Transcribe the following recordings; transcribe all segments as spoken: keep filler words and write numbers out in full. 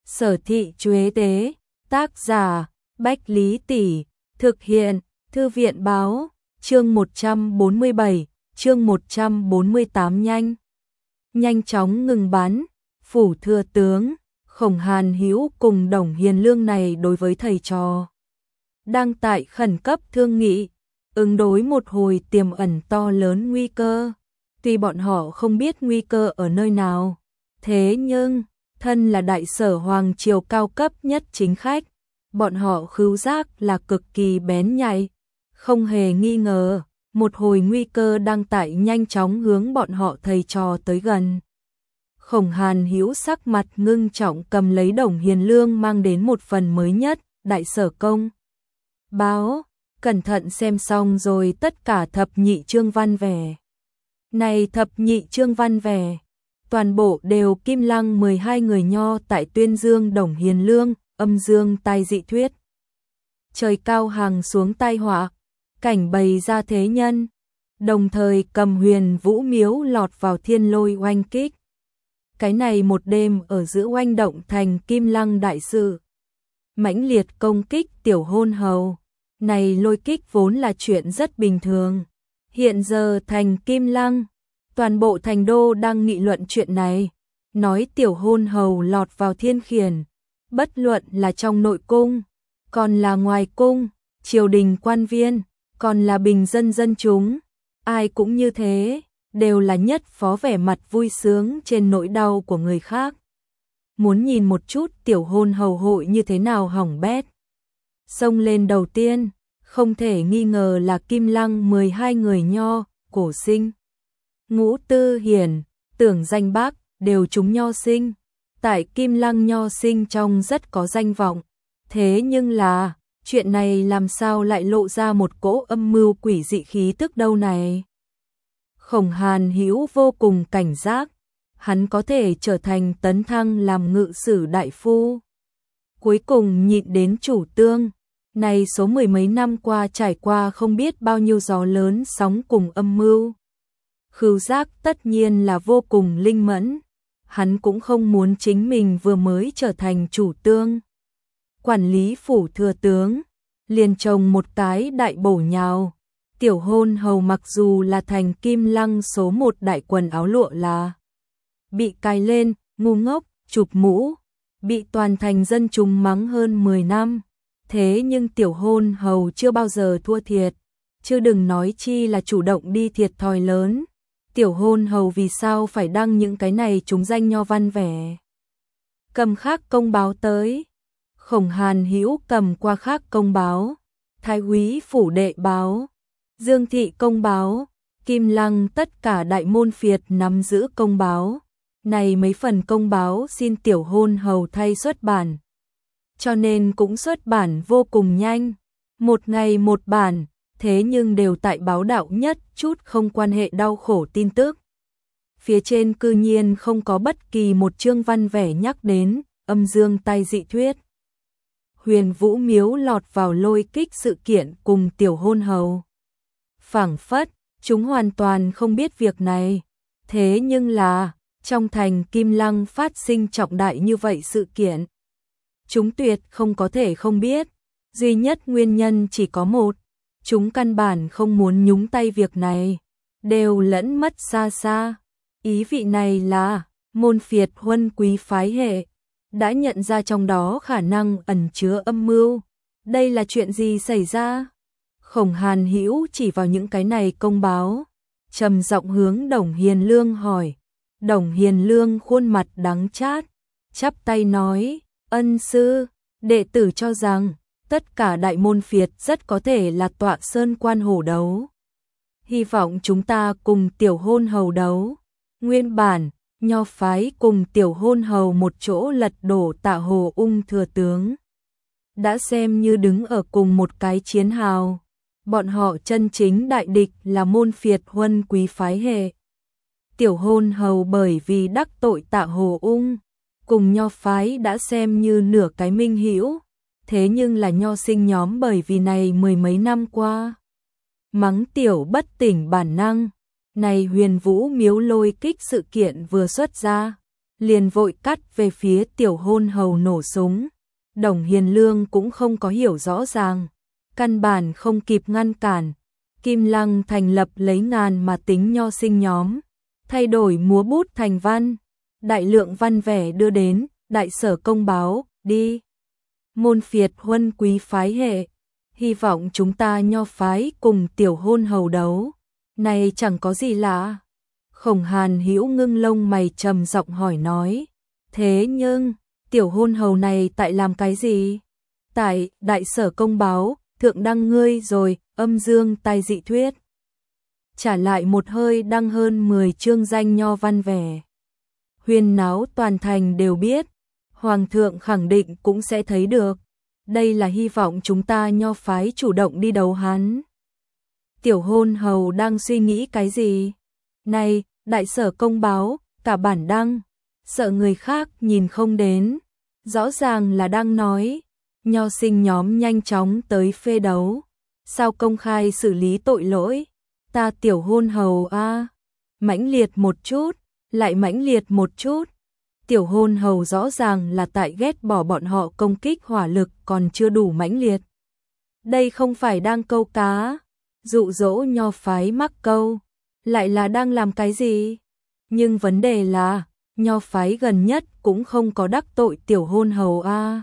Sở thị Chuế Tế, tác giả, Bách Lý Tỷ, thực hiện, Thư viện Báo, chương một trăm bốn mươi bảy, chương một trăm bốn mươi tám nhanh. Nhanh chóng ngừng bắn, phủ thừa tướng, Khổng Hàn Hữu cùng Đồng Hiền Lương này đối với thầy trò. Đang tại khẩn cấp thương nghị, ứng đối một hồi tiềm ẩn to lớn nguy cơ. Tuy bọn họ không biết nguy cơ ở nơi nào, thế nhưng, thân là đại sở hoàng triều cao cấp nhất chính khách, bọn họ khứu giác là cực kỳ bén nhạy, không hề nghi ngờ, một hồi nguy cơ đang tại nhanh chóng hướng bọn họ thầy trò tới gần. Khổng Hàn Hữu sắc mặt ngưng trọng cầm lấy Đồng Hiền Lương mang đến một phần mới nhất, đại sở công báo, cẩn thận xem xong rồi tất cả thập nhị chương văn vẻ. Này thập nhị chương văn vẻ, toàn bộ đều Kim Lăng mười hai người nho tại tuyên dương Đồng Hiền Lương, âm dương tai dị thuyết. Trời cao hàng xuống tai họa, cảnh bày ra thế nhân, đồng thời cầm Huyền Vũ miếu lọt vào thiên lôi oanh kích. Cái này một đêm ở giữa oanh động thành Kim Lăng đại sự. Mãnh liệt công kích tiểu hôn hầu, này lôi kích vốn là chuyện rất bình thường. Hiện giờ thành Kim Lăng, toàn bộ thành đô đang nghị luận chuyện này, nói tiểu hôn hầu lọt vào thiên khiển, bất luận là trong nội cung, còn là ngoài cung, triều đình quan viên, còn là bình dân dân chúng, ai cũng như thế, đều là nhất phó vẻ mặt vui sướng trên nỗi đau của người khác. Muốn nhìn một chút tiểu hôn hầu hội như thế nào hỏng bét. Xông lên đầu tiên, không thể nghi ngờ là Kim Lăng mười hai người nho, Cổ Sinh, Ngũ Tư Hiển, Tưởng Danh Bác, đều chúng nho sinh. Tại Kim Lăng nho sinh trong rất có danh vọng. Thế nhưng là, chuyện này làm sao lại lộ ra một cỗ âm mưu quỷ dị khí tức đâu này? Khổng Hàn Hữu vô cùng cảnh giác, hắn có thể trở thành tấn thăng làm ngự sử đại phu. Cuối cùng nhịn đến chủ tương, này số mười mấy năm qua trải qua không biết bao nhiêu gió lớn sóng cùng âm mưu. Khứu giác tất nhiên là vô cùng linh mẫn, hắn cũng không muốn chính mình vừa mới trở thành chủ tương. Quản lý phủ thừa tướng, liền trồng một cái đại bổ nhào. Tiểu hôn hầu mặc dù là thành Kim Lăng số một đại quần áo lụa là bị cài lên, ngu ngốc, chụp mũ, bị toàn thành dân chúng mắng hơn mười năm. Thế nhưng tiểu hôn hầu chưa bao giờ thua thiệt, chứ đừng nói chi là chủ động đi thiệt thòi lớn. Tiểu hôn hầu vì sao phải đăng những cái này chúng danh nho văn vẻ. Cầm khác công báo tới. Khổng Hàn Hữu cầm qua khác công báo. Thái úy phủ đệ báo. Dương thị công báo. Kim Lăng tất cả đại môn phiệt nắm giữ công báo. Này mấy phần công báo xin tiểu hôn hầu thay xuất bản. Cho nên cũng xuất bản vô cùng nhanh. Một ngày một bản. Thế nhưng đều tại báo đạo nhất chút không quan hệ đau khổ tin tức. Phía trên cư nhiên không có bất kỳ một chương văn vẻ nhắc đến âm dương tai dị thuyết. Huyền Vũ miếu lọt vào lôi kích sự kiện cùng tiểu hôn hầu. Phảng phất, chúng hoàn toàn không biết việc này. Thế nhưng là, trong thành Kim Lăng phát sinh trọng đại như vậy sự kiện. Chúng tuyệt không có thể không biết. Duy nhất nguyên nhân chỉ có một. Chúng căn bản không muốn nhúng tay việc này, đều lẫn mất xa xa. Ý vị này là, môn phiệt huân quý phái hệ, đã nhận ra trong đó khả năng ẩn chứa âm mưu. Đây là chuyện gì xảy ra? Khổng Hàn Hữu chỉ vào những cái này công báo, trầm giọng hướng Đồng Hiền Lương hỏi. Đồng Hiền Lương khuôn mặt đắng chát, chắp tay nói, ân sư, đệ tử cho rằng, tất cả đại môn phiệt rất có thể là tọa sơn quan hổ đấu. Hy vọng chúng ta cùng tiểu hôn hầu đấu. Nguyên bản, nho phái cùng tiểu hôn hầu một chỗ lật đổ Tạ Hồ Ung thừa tướng. Đã xem như đứng ở cùng một cái chiến hào. Bọn họ chân chính đại địch là môn phiệt huân quý phái hệ. Tiểu hôn hầu bởi vì đắc tội Tạ Hồ Ung, cùng nho phái đã xem như nửa cái minh hữu. Thế nhưng là nho sinh nhóm bởi vì này mười mấy năm qua. Mắng tiểu bất tỉnh bản năng. Này Huyền Vũ miếu lôi kích sự kiện vừa xuất ra. liền vội cắt về phía tiểu hôn hầu nổ súng. Đồng Hiền Lương cũng không có hiểu rõ ràng, căn bản không kịp ngăn cản. Kim Lăng thành lập lấy ngàn mà tính nho sinh nhóm, thay đổi múa bút thành văn, đại lượng văn vẻ đưa đến, đại sở công báo, đi. Môn phiệt huân quý phái hệ, hy vọng chúng ta nho phái cùng tiểu hôn hầu đấu, này chẳng có gì lạ. Khổng Hàn Hữu ngưng lông mày trầm giọng hỏi nói, thế nhưng, tiểu hôn hầu này tại làm cái gì? Tại đại sở công báo, thượng đăng ngươi rồi, âm dương tai dị thuyết. Trả lại một hơi đăng hơn mười chương danh nho văn vẻ. Huyên náo toàn thành đều biết, Hoàng thượng khẳng định cũng sẽ thấy được. Đây là hy vọng chúng ta nho phái chủ động đi đấu hắn. Tiểu hôn hầu đang suy nghĩ cái gì? Này, đại sở công báo, cả bản đăng, sợ người khác nhìn không đến. Rõ ràng là đang nói, nho sinh nhóm nhanh chóng tới phê đấu. Sao công khai xử lý tội lỗi? Ta tiểu hôn hầu a, à, mãnh liệt một chút, lại mãnh liệt một chút. Tiểu hôn hầu rõ ràng là tại ghét bỏ bọn họ công kích hỏa lực còn chưa đủ mãnh liệt. Đây không phải đang câu cá, dụ dỗ nho phái mắc câu, lại là đang làm cái gì? Nhưng vấn đề là, nho phái gần nhất cũng không có đắc tội tiểu hôn hầu a. À.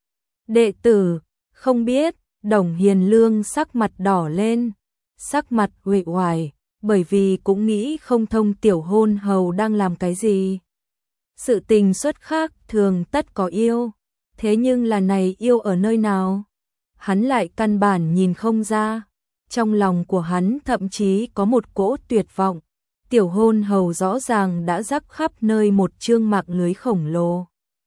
Đệ tử, không biết, Đồng Hiền Lương sắc mặt đỏ lên, sắc mặt uể oải, bởi vì cũng nghĩ không thông tiểu hôn hầu đang làm cái gì. Sự tình xuất khác thường tất có yêu, thế nhưng là này yêu ở nơi nào? Hắn lại căn bản nhìn không ra, trong lòng của hắn thậm chí có một cỗ tuyệt vọng. Tiểu hôn hầu rõ ràng đã rắc khắp nơi một chương mạng lưới khổng lồ,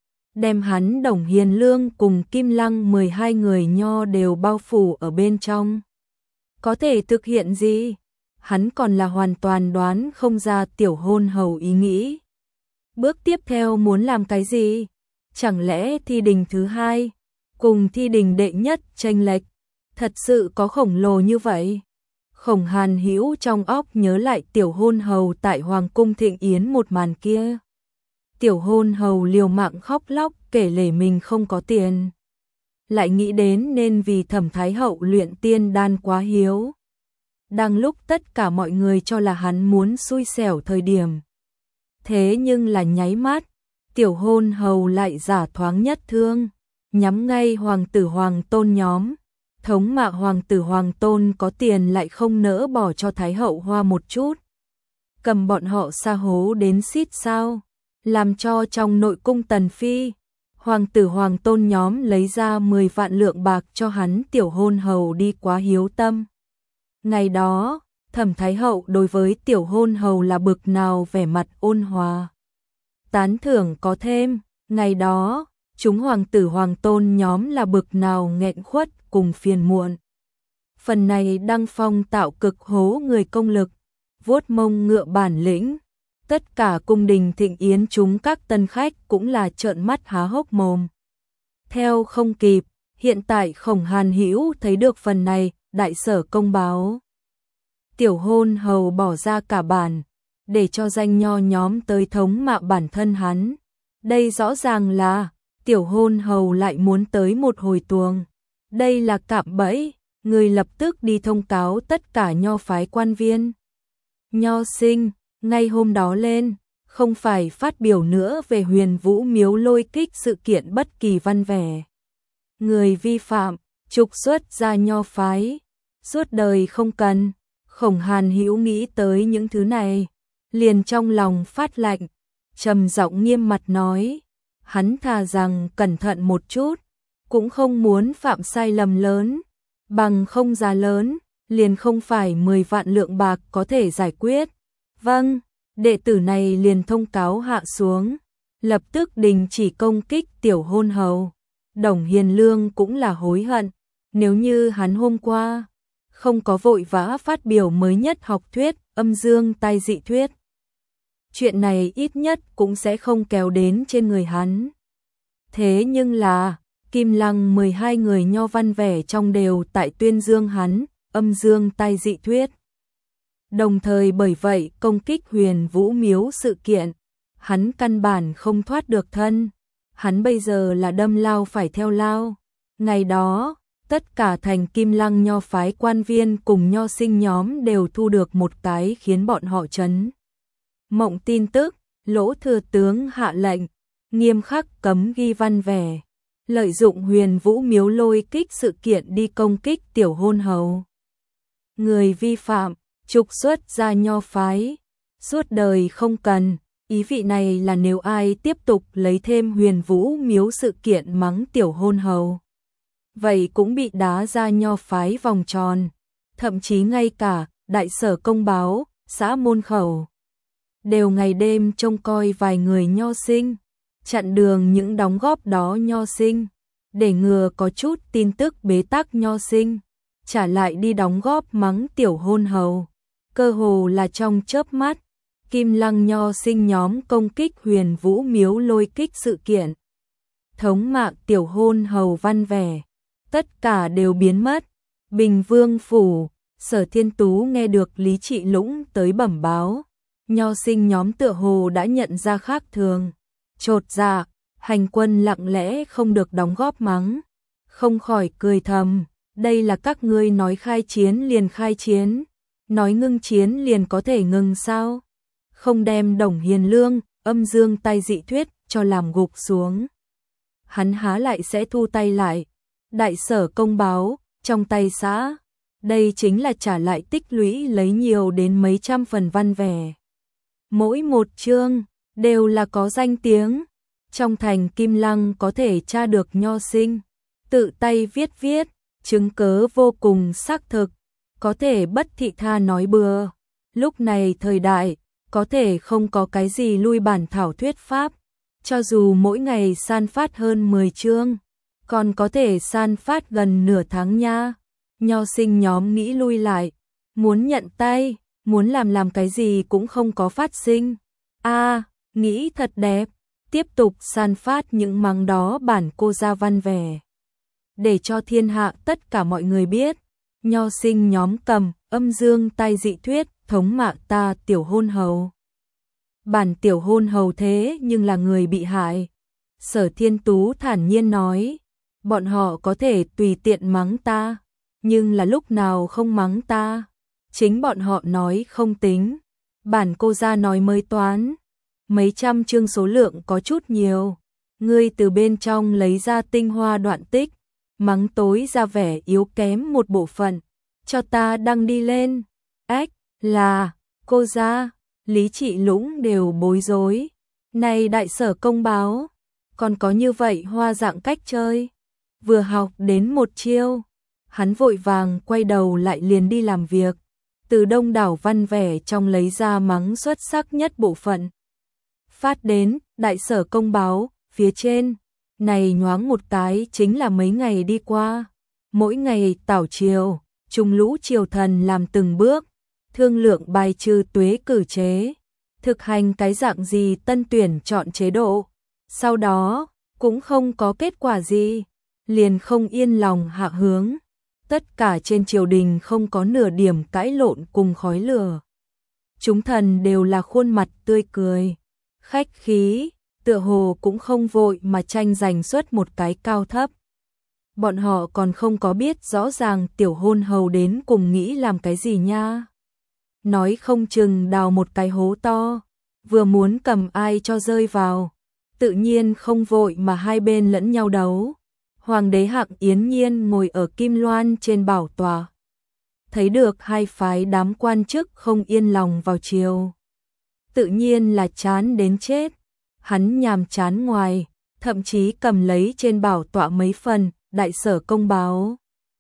đem hắn Đồng Hiền Lương cùng Kim Lăng mười hai người nho đều bao phủ ở bên trong. Có thể thực hiện gì? Hắn còn là hoàn toàn đoán không ra tiểu hôn hầu ý nghĩ. Bước tiếp theo muốn làm cái gì? Chẳng lẽ thi đình thứ hai cùng thi đình đệ nhất chênh lệch thật sự có khổng lồ như vậy? Khổng Hàn Hữu trong óc nhớ lại tiểu hôn hầu tại Hoàng cung Thịnh Yến một màn kia. Tiểu hôn hầu liều mạng khóc lóc kể lể mình không có tiền. Lại nghĩ đến nên vì Thẩm Thái Hậu luyện tiên đan quá hiếu. Đang lúc tất cả mọi người cho là hắn muốn xui xẻo thời điểm. Thế nhưng là nháy mắt, tiểu hôn hầu lại giả thoáng nhất thương, nhắm ngay hoàng tử hoàng tôn nhóm. Thống mạ hoàng tử hoàng tôn có tiền lại không nỡ bỏ cho Thái Hậu hoa một chút. Cầm bọn họ sa hố đến xít sao, làm cho trong nội cung tần phi, hoàng tử hoàng tôn nhóm lấy ra mười vạn lượng bạc cho hắn tiểu hôn hầu đi quá hiếu tâm. Ngày đó, Thẩm Thái Hậu đối với tiểu hôn hầu là bực nào vẻ mặt ôn hòa. Tán thưởng có thêm, ngày đó, chúng hoàng tử hoàng tôn nhóm là bực nào nghẹn khuất cùng phiền muộn. Phần này đăng phong tạo cực hố người công lực, vuốt mông ngựa bản lĩnh. Tất cả cung đình Thịnh Yến chúng các tân khách cũng là trợn mắt há hốc mồm. Theo không kịp, hiện tại Khổng Hàn Hữu thấy được phần này, đại sở công báo. Tiểu hôn hầu bỏ ra cả bản, để cho danh nho nhóm tới thống mạ bản thân hắn. Đây rõ ràng là, tiểu hôn hầu lại muốn tới một hồi tuồng. Đây là cạm bẫy, người lập tức đi thông cáo tất cả nho phái quan viên. Nho sinh, ngay hôm đó lên, không phải phát biểu nữa về Huyền Vũ Miếu lôi kích sự kiện bất kỳ văn vẻ. Người vi phạm, trục xuất ra nho phái, suốt đời không cần. Khổng Hàn Hữu nghĩ tới những thứ này, liền trong lòng phát lạnh, trầm giọng nghiêm mặt nói, hắn thà rằng cẩn thận một chút, cũng không muốn phạm sai lầm lớn, bằng không giá lớn, liền không phải mười vạn lượng bạc có thể giải quyết. Vâng, đệ tử này liền thông cáo hạ xuống, lập tức đình chỉ công kích tiểu hôn hầu. Đồng Hiền Lương cũng là hối hận, nếu như hắn hôm qua không có vội vã phát biểu mới nhất học thuyết, âm dương tai dị thuyết. Chuyện này ít nhất cũng sẽ không kéo đến trên người hắn. Thế nhưng là, Kim Lăng mười hai người nho văn vẻ trong đều tại tuyên dương hắn, âm dương tai dị thuyết. Đồng thời bởi vậy công kích Huyền Vũ Miếu sự kiện, hắn căn bản không thoát được thân, hắn bây giờ là đâm lao phải theo lao. Ngày đó, tất cả thành Kim Lăng nho phái quan viên cùng nho sinh nhóm đều thu được một cái khiến bọn họ chấn mộng tin tức, Lỗ thừa tướng hạ lệnh, nghiêm khắc cấm ghi văn vẻ, lợi dụng Huyền Vũ miếu lôi kích sự kiện đi công kích tiểu hôn hầu. Người vi phạm, trục xuất ra nho phái, suốt đời không cần. Ý vị này là nếu ai tiếp tục lấy thêm Huyền Vũ miếu sự kiện mắng tiểu hôn hầu, vậy cũng bị đá ra nho phái vòng tròn. Thậm chí ngay cả đại sở công báo, xã môn khẩu đều ngày đêm trông coi vài người nho sinh, chặn đường những đóng góp đó nho sinh, để ngừa có chút tin tức bế tắc nho sinh, trả lại đi đóng góp mắng tiểu hôn hầu. Cơ hồ là trong chớp mắt, Kim Lăng nho sinh nhóm công kích Huyền Vũ miếu lôi kích sự kiện, thống mạ tiểu hôn hầu văn vẻ, tất cả đều biến mất. Bình Vương phủ, Sở Thiên Tú nghe được Lý Trị Lũng tới bẩm báo, nho sinh nhóm tựa hồ đã nhận ra khác thường, chột dạ, hành quân lặng lẽ không được đóng góp mắng, không khỏi cười thầm, đây là các ngươi nói khai chiến liền khai chiến, nói ngưng chiến liền có thể ngừng sao? Không đem Đồng Hiền Lương, Âm Dương tay dị thuyết cho làm gục xuống, hắn há lại sẽ thu tay lại. Đại sở công báo, trong tay xã, đây chính là trả lại tích lũy lấy nhiều đến mấy trăm phần văn vẻ. Mỗi một chương đều là có danh tiếng, trong thành Kim Lăng có thể tra được nho sinh tự tay viết viết, chứng cớ vô cùng xác thực, có thể bất thị tha nói bừa. Lúc này thời đại, có thể không có cái gì lui bản thảo thuyết pháp, cho dù mỗi ngày san phát hơn mười chương, còn có thể san phát gần nửa tháng nha. Nho sinh nhóm nghĩ lui lại, muốn nhận tay, muốn làm làm cái gì cũng không có phát sinh. A, à, nghĩ thật đẹp, tiếp tục san phát những mắng đó bản cô ra văn vẻ, để cho thiên hạ tất cả mọi người biết, nho sinh nhóm cầm Âm Dương tay dị thuyết thống mạ ta tiểu hôn hầu. Bản tiểu hôn hầu thế nhưng là người bị hại. Sở Thiên Tú thản nhiên nói, bọn họ có thể tùy tiện mắng ta, nhưng là lúc nào không mắng ta, chính bọn họ nói không tính, bản cô ra nói mới toán. Mấy trăm chương số lượng có chút nhiều, ngươi từ bên trong lấy ra tinh hoa đoạn tích, mắng tối ra vẻ yếu kém một bộ phận, cho ta đăng đi lên. Ách, là, cô ra, Lý Trị Lũng đều bối rối. Này đại sở công báo, còn có như vậy hoa dạng cách chơi. Vừa học đến một chiêu, hắn vội vàng quay đầu lại liền đi làm việc, từ đông đảo văn vẻ trong lấy ra mắng xuất sắc nhất bộ phận. Phát đến đại sở công báo, phía trên, này nhoáng một cái chính là mấy ngày đi qua. Mỗi ngày tảo triều, trung lũ triều thần làm từng bước, thương lượng bài trừ tuế cử chế, thực hành cái dạng gì tân tuyển chọn chế độ. Sau đó, cũng không có kết quả gì, liền không yên lòng hạ hướng. Tất cả trên triều đình không có nửa điểm cãi lộn cùng khói lửa. Chúng thần đều là khuôn mặt tươi cười, khách khí, tựa hồ cũng không vội mà tranh giành suất một cái cao thấp. Bọn họ còn không có biết rõ ràng tiểu hôn hầu đến cùng nghĩ làm cái gì nha. Nói không chừng đào một cái hố to, vừa muốn cầm ai cho rơi vào, tự nhiên không vội mà hai bên lẫn nhau đấu. Hoàng đế Hạng Yến Nhiên ngồi ở Kim Loan trên bảo tòa, thấy được hai phái đám quan chức không yên lòng vào triều, tự nhiên là chán đến chết. Hắn nhàm chán ngoài, thậm chí cầm lấy trên bảo tọa mấy phần đại sở công báo,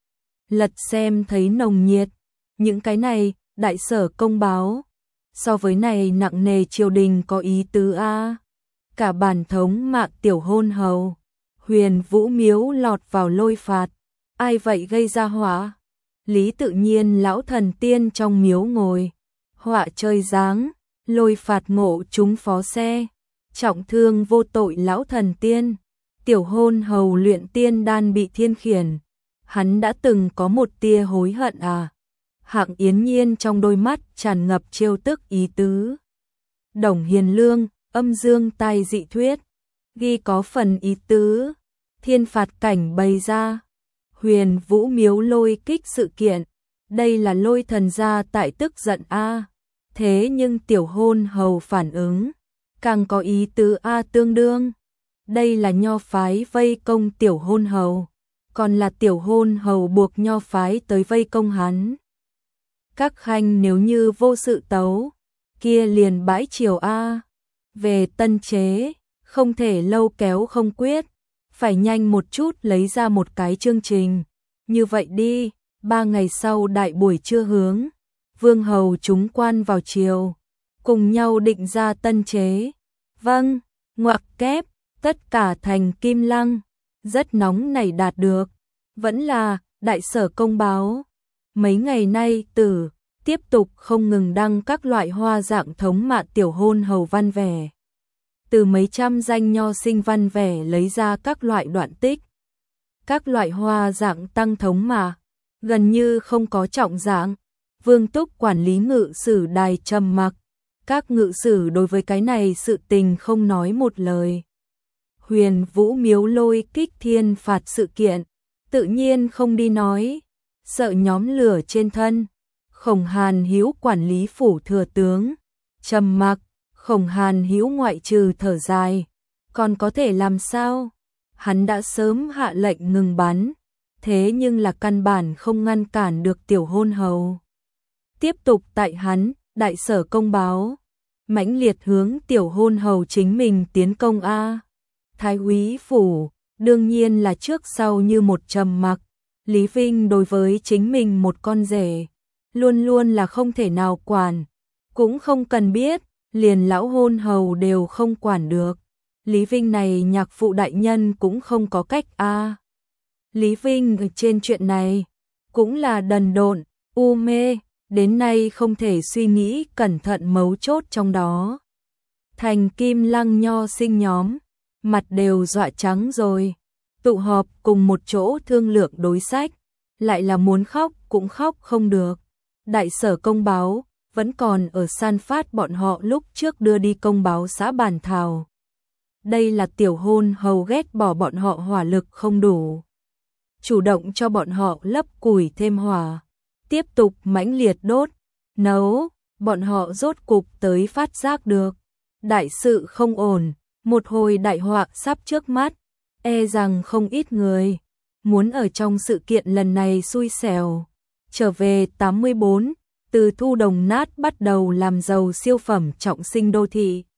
lật xem thấy nồng nhiệt. Những cái này đại sở công báo, so với này nặng nề triều đình có ý tứ a. Cả bản thống mạ tiểu hôn hầu, Huyền Vũ miếu lọt vào lôi phạt, ai vậy gây ra họa? Lý Tự Nhiên lão thần tiên trong miếu ngồi, họa chơi dáng, lôi phạt ngộ chúng phó xe, trọng thương vô tội lão thần tiên, tiểu hôn hầu luyện tiên đan bị thiên khiển, hắn đã từng có một tia hối hận à? Hạng Yến Nhiên trong đôi mắt tràn ngập trêu tức ý tứ. Đồng Hiền Lương, Âm dương tai dị thuyết, ghi có phần ý tứ, thiên phạt cảnh bày ra. Huyền Vũ miếu lôi kích sự kiện, đây là Lôi thần gia tại tức giận a. Thế nhưng tiểu hôn hầu phản ứng, càng có ý tứ a tương đương. Đây là nho phái vây công tiểu hôn hầu, còn là tiểu hôn hầu buộc nho phái tới vây công hắn. Các khanh nếu như vô sự tấu, kia liền bãi triều a. Về tân chế, không thể lâu kéo không quyết, phải nhanh một chút lấy ra một cái chương trình. Như vậy đi, ba ngày sau đại buổi trưa hướng, vương hầu chúng quan vào triều, cùng nhau định ra tân chế. Vâng, ngoặc kép, tất cả thành Kim Lăng, rất nóng nảy đạt được, vẫn là đại sở công báo. Mấy ngày nay Tử tiếp tục không ngừng đăng các loại hoa dạng thống mạ tiểu hôn hầu văn vẻ. Từ mấy trăm danh nho sinh văn vẻ lấy ra các loại đoạn tích. Các loại hoa dạng tăng thống mà, gần như không có trọng dạng. Vương Túc quản lý ngự sử đài trầm mặc, các ngự sử đối với cái này sự tình không nói một lời. Huyền Vũ miếu lôi kích thiên phạt sự kiện, tự nhiên không đi nói, sợ nhóm lửa trên thân. Khổng Hàn Hữu quản lý phủ thừa tướng, trầm mặc. Khổng Hàn Hữu ngoại trừ thở dài, còn có thể làm sao? Hắn đã sớm hạ lệnh ngừng bắn, thế nhưng là căn bản không ngăn cản được tiểu hôn hầu. Tiếp tục tại hắn, đại sở công báo, mãnh liệt hướng tiểu hôn hầu chính mình tiến công a. Thái úy phủ, đương nhiên là trước sau như một trầm mặc. Lý Vinh đối với chính mình một con rể, luôn luôn là không thể nào quản, cũng không cần biết, liền lão hôn hầu đều không quản được. Lý Vinh này nhạc phụ đại nhân cũng không có cách a. Lý Vinh ở trên chuyện này cũng là đần độn, u mê, đến nay không thể suy nghĩ cẩn thận mấu chốt trong đó. Thành Kim Lăng nho sinh nhóm, mặt đều dọa trắng rồi, tụ họp cùng một chỗ thương lượng đối sách, lại là muốn khóc cũng khóc không được. Đại sở công báo vẫn còn ở san phát bọn họ lúc trước đưa đi công báo xã Bản Thảo. Đây là tiểu hôn hầu ghét bỏ bọn họ hỏa lực không đủ, chủ động cho bọn họ lấp củi thêm hỏa, tiếp tục mãnh liệt đốt, nấu, bọn họ rốt cục tới phát giác được. Đại sự không ổn, một hồi đại họa sắp trước mắt, e rằng không ít người muốn ở trong sự kiện lần này xui xẻo. Trở về tám mươi bốn, từ thu đồng nát bắt đầu làm giàu siêu phẩm trọng sinh đô thị.